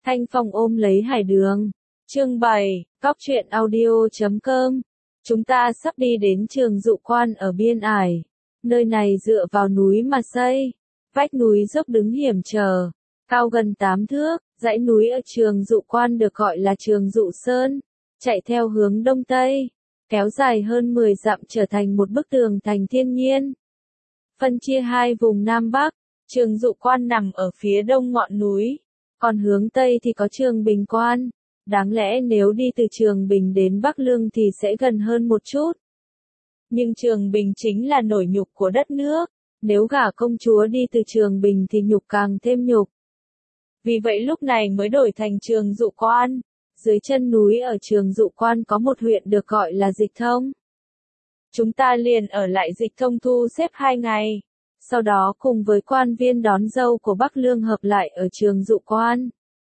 Thanh Phong ôm lấy Hải Đường. Chương 7, Cóc truyện audio.com. Chúng ta sắp đi đến Trường Dụ Quan ở Biên Ải. Nơi này dựa vào núi mà xây. Vách núi dốc đứng hiểm trở, cao gần 8 thước. Dãy núi ở Trường Dụ Quan được gọi là Trường Dụ Sơn, chạy theo hướng đông tây, kéo dài hơn 10 dặm trở thành một bức tường thành thiên nhiên. Phân chia hai vùng Nam Bắc, Trường Dụ Quan nằm ở phía đông ngọn núi, còn hướng tây thì có Trường Bình Quan. Đáng lẽ nếu đi từ Trường Bình đến Bắc Lương thì sẽ gần hơn một chút. Nhưng Trường Bình chính là nổi nhục của đất nước, nếu gả công chúa đi từ Trường Bình thì nhục càng thêm nhục. Vì vậy lúc này mới đổi thành Trường Dụ Quan. Dưới chân núi ở Trường Dụ Quan có một huyện được gọi là Dịch Thông. Chúng ta liền ở lại Dịch Thông thu xếp 2 ngày. Sau đó cùng với quan viên đón dâu của Bắc Lương hợp lại ở Trường Dụ Quan.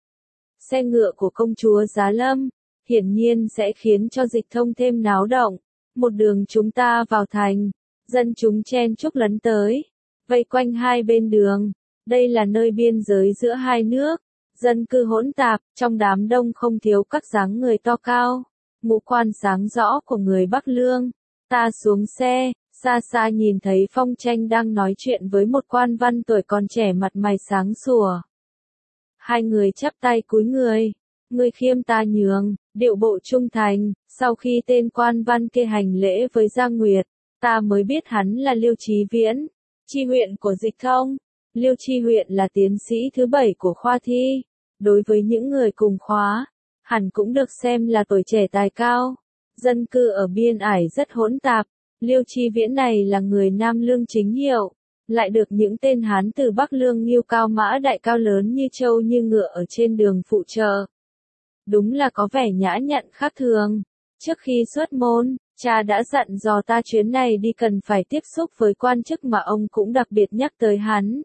Xe ngựa của công chúa Giá Lâm, hiển nhiên sẽ khiến cho Dịch Thông thêm náo động. Một đường chúng ta vào thành, dân chúng chen chúc lấn tới, vây quanh hai bên đường. Đây là nơi biên giới giữa hai nước, dân cư hỗn tạp, trong đám đông không thiếu các dáng người to cao, ngũ quan sáng rõ của người Bắc Lương. Ta xuống xe, xa xa nhìn thấy Phong Tranh đang nói chuyện với một quan văn tuổi còn trẻ mặt mày sáng sủa. Hai người chắp tay cúi người khiêm ta nhường, điệu bộ trung thành. Sau khi tên quan văn kia hành lễ với Giang Nguyệt, ta mới biết hắn là Liêu Chí Viễn, chi huyện của Dịch Thông. Liêu Chi huyện là tiến sĩ thứ 7 của khoa thi. Đối với những người cùng khóa, hẳn cũng được xem là tuổi trẻ tài cao. Dân cư ở Biên Ải rất hỗn tạp. Liêu Chi Viễn này là người Nam Lương chính hiệu, lại được những tên Hán từ Bắc Lương nghiêu cao mã đại cao lớn như trâu như ngựa ở trên đường phụ trợ. Đúng là có vẻ nhã nhặn khác thường. Trước khi xuất môn, cha đã dặn dò ta chuyến này đi cần phải tiếp xúc với quan chức mà ông cũng đặc biệt nhắc tới hắn.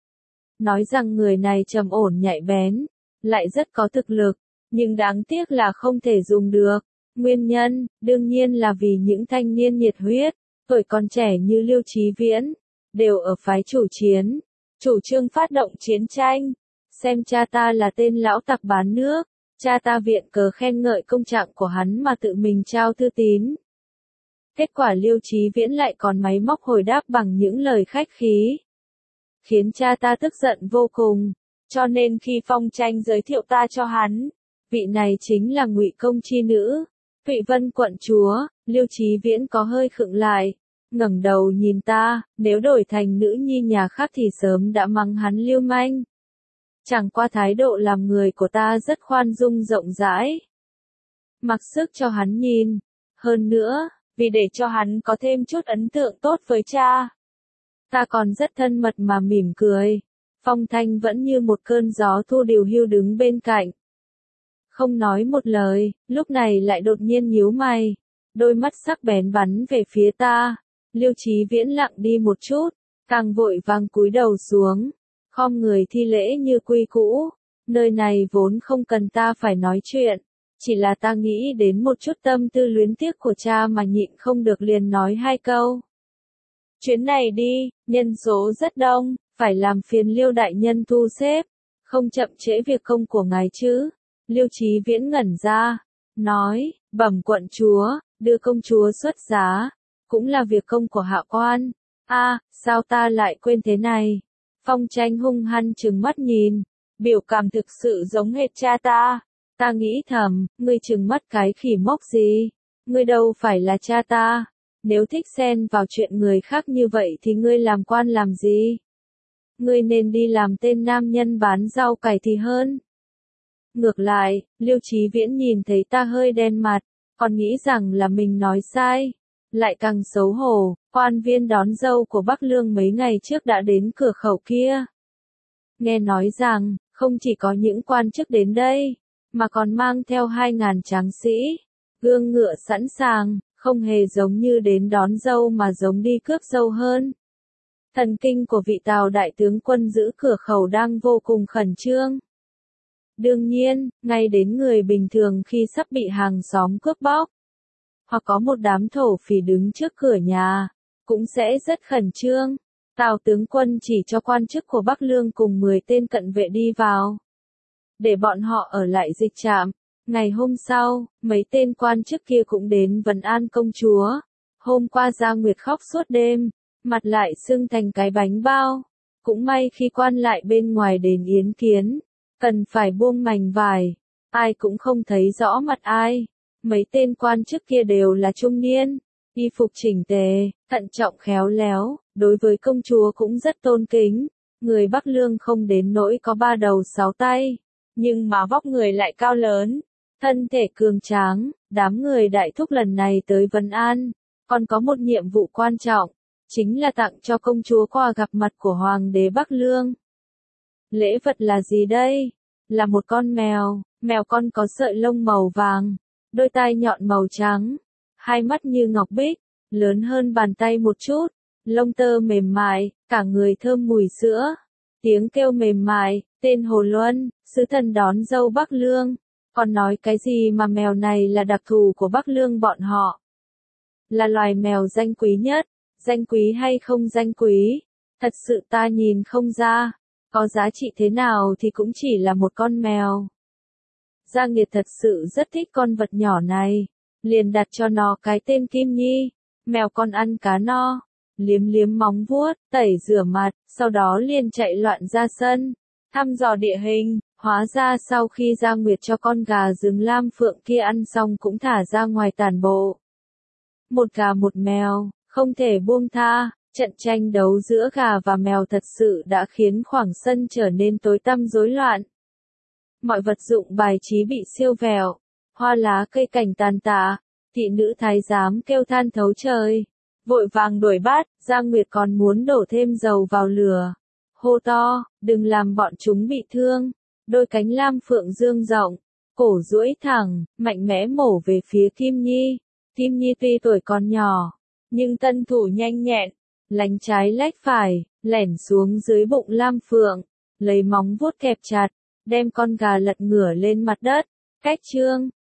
Nói rằng người này trầm ổn nhạy bén, lại rất có thực lực, nhưng đáng tiếc là không thể dùng được. Nguyên nhân, đương nhiên là vì những thanh niên nhiệt huyết, tuổi còn trẻ như Liêu Chí Viễn, đều ở phái chủ chiến, chủ trương phát động chiến tranh. Xem cha ta là tên lão tặc bán nước, cha ta viện cớ khen ngợi công trạng của hắn mà tự mình trao thư tín. Kết quả Liêu Chí Viễn lại còn máy móc hồi đáp bằng những lời khách khí, khiến cha ta tức giận vô cùng. Cho nên khi Phong Tranh giới thiệu ta cho hắn, vị này chính là Ngụy công chi nữ, Thụy Vân quận chúa. Liêu Chí Viễn có hơi khựng lại, ngẩng đầu nhìn ta, nếu đổi thành nữ nhi nhà khác thì sớm đã mắng hắn lưu manh. Chẳng qua thái độ làm người của ta rất khoan dung rộng rãi, mặc sức cho hắn nhìn. Hơn nữa, vì để cho hắn có thêm chút ấn tượng tốt với cha, ta còn rất thân mật mà mỉm cười. Phong Thanh vẫn như một cơn gió thu điều hưu đứng bên cạnh, không nói một lời, lúc này lại đột nhiên nhíu mày, đôi mắt sắc bén bắn về phía ta. Liêu Chí Viễn lặng đi một chút, càng vội vàng cúi đầu xuống, khom người thi lễ như quy cũ. Nơi này vốn không cần ta phải nói chuyện, chỉ là ta nghĩ đến một chút tâm tư luyến tiếc của cha mà nhịn không được liền nói hai câu. Chuyến này đi, nhân số rất đông, phải làm phiền Liêu đại nhân thu xếp, không chậm trễ việc công của ngài chứ. Liêu Chí Viễn ngẩn ra, nói, bẩm quận chúa, đưa công chúa xuất giá, cũng là việc công của hạ quan. Sao ta lại quên thế này? Phong Tranh hung hăng trừng mắt nhìn, biểu cảm thực sự giống hệt cha ta. Ta nghĩ thầm, ngươi trừng mắt cái khỉ mốc gì? Ngươi đâu phải là cha ta. Nếu thích xen vào chuyện người khác như vậy thì ngươi làm quan làm gì? Ngươi nên đi làm tên nam nhân bán rau cải thì hơn. Ngược lại, Liêu Chí Viễn nhìn thấy ta hơi đen mặt, còn nghĩ rằng là mình nói sai, lại càng xấu hổ. Quan viên đón dâu của Bắc Lương mấy ngày trước đã đến cửa khẩu kia. Nghe nói rằng, không chỉ có những quan chức đến đây, mà còn mang theo 2.000 tráng sĩ, gương ngựa sẵn sàng, không hề giống như đến đón dâu mà giống đi cướp dâu hơn. Thần kinh của vị Tào đại tướng quân giữ cửa khẩu đang vô cùng khẩn trương. Đương nhiên, ngay đến người bình thường khi sắp bị hàng xóm cướp bóc, hoặc có một đám thổ phỉ đứng trước cửa nhà, cũng sẽ rất khẩn trương. Tào tướng quân chỉ cho quan chức của Bắc Lương cùng 10 tên cận vệ đi vào. để bọn họ ở lại dịch trạm. Ngày hôm sau, mấy tên quan chức kia cũng đến vấn an công chúa. Hôm qua Giang Nguyệt khóc suốt đêm, mặt lại sưng thành cái bánh bao. Cũng may khi quan lại bên ngoài đến yến kiến, cần phải buông mảnh vải, ai cũng không thấy rõ mặt ai. Mấy tên quan chức kia đều là trung niên, y phục chỉnh tề, thận trọng khéo léo, đối với công chúa cũng rất tôn kính. Người Bắc Lương không đến nỗi có 3 đầu 6 tay, nhưng mà vóc người lại cao lớn, thân thể cường tráng. Đám người đại thúc lần này tới vấn an, còn có một nhiệm vụ quan trọng, chính là tặng cho công chúa quà gặp mặt của Hoàng đế Bắc Lương. Lễ vật là gì đây? Là một con mèo, mèo con có sợi lông màu vàng, đôi tai nhọn màu trắng, hai mắt như ngọc bích, lớn hơn bàn tay một chút, lông tơ mềm mại, cả người thơm mùi sữa, tiếng kêu mềm mại, tên Hồ Luân, sứ thần đón dâu Bắc Lương. Còn nói cái gì mà mèo này là đặc thù của Bắc Lương bọn họ? Là loài mèo danh quý nhất, danh quý hay không danh quý? Thật sự ta nhìn không ra, có giá trị thế nào thì cũng chỉ là một con mèo. Giang Nghiệt thật sự rất thích con vật nhỏ này, liền đặt cho nó cái tên Kim Nhi. Mèo con ăn cá no, liếm liếm móng vuốt, tẩy rửa mặt, sau đó liền chạy loạn ra sân, thăm dò địa hình. Hóa ra sau khi Giang Nguyệt cho con gà rừng lam phượng kia ăn xong cũng thả ra ngoài tản bộ. Một gà một mèo, không thể buông tha. Trận tranh đấu giữa gà và mèo thật sự đã khiến khoảng sân trở nên tối tăm rối loạn. Mọi vật dụng bài trí bị siêu vẹo, hoa lá cây cảnh tàn tạ, thị nữ thái giám kêu than thấu trời. Vội vàng đuổi bắt, Giang Nguyệt còn muốn đổ thêm dầu vào lửa. Hô to, đừng làm bọn chúng bị thương. Đôi cánh lam phượng dương rộng, cổ duỗi thẳng, mạnh mẽ mổ về phía Kim Nhi. Kim Nhi tuy tuổi còn nhỏ, nhưng tân thủ nhanh nhẹn, lánh trái lách phải, lẻn xuống dưới bụng lam phượng, lấy móng vuốt kẹp chặt, đem con gà lật ngửa lên mặt đất. Cách chương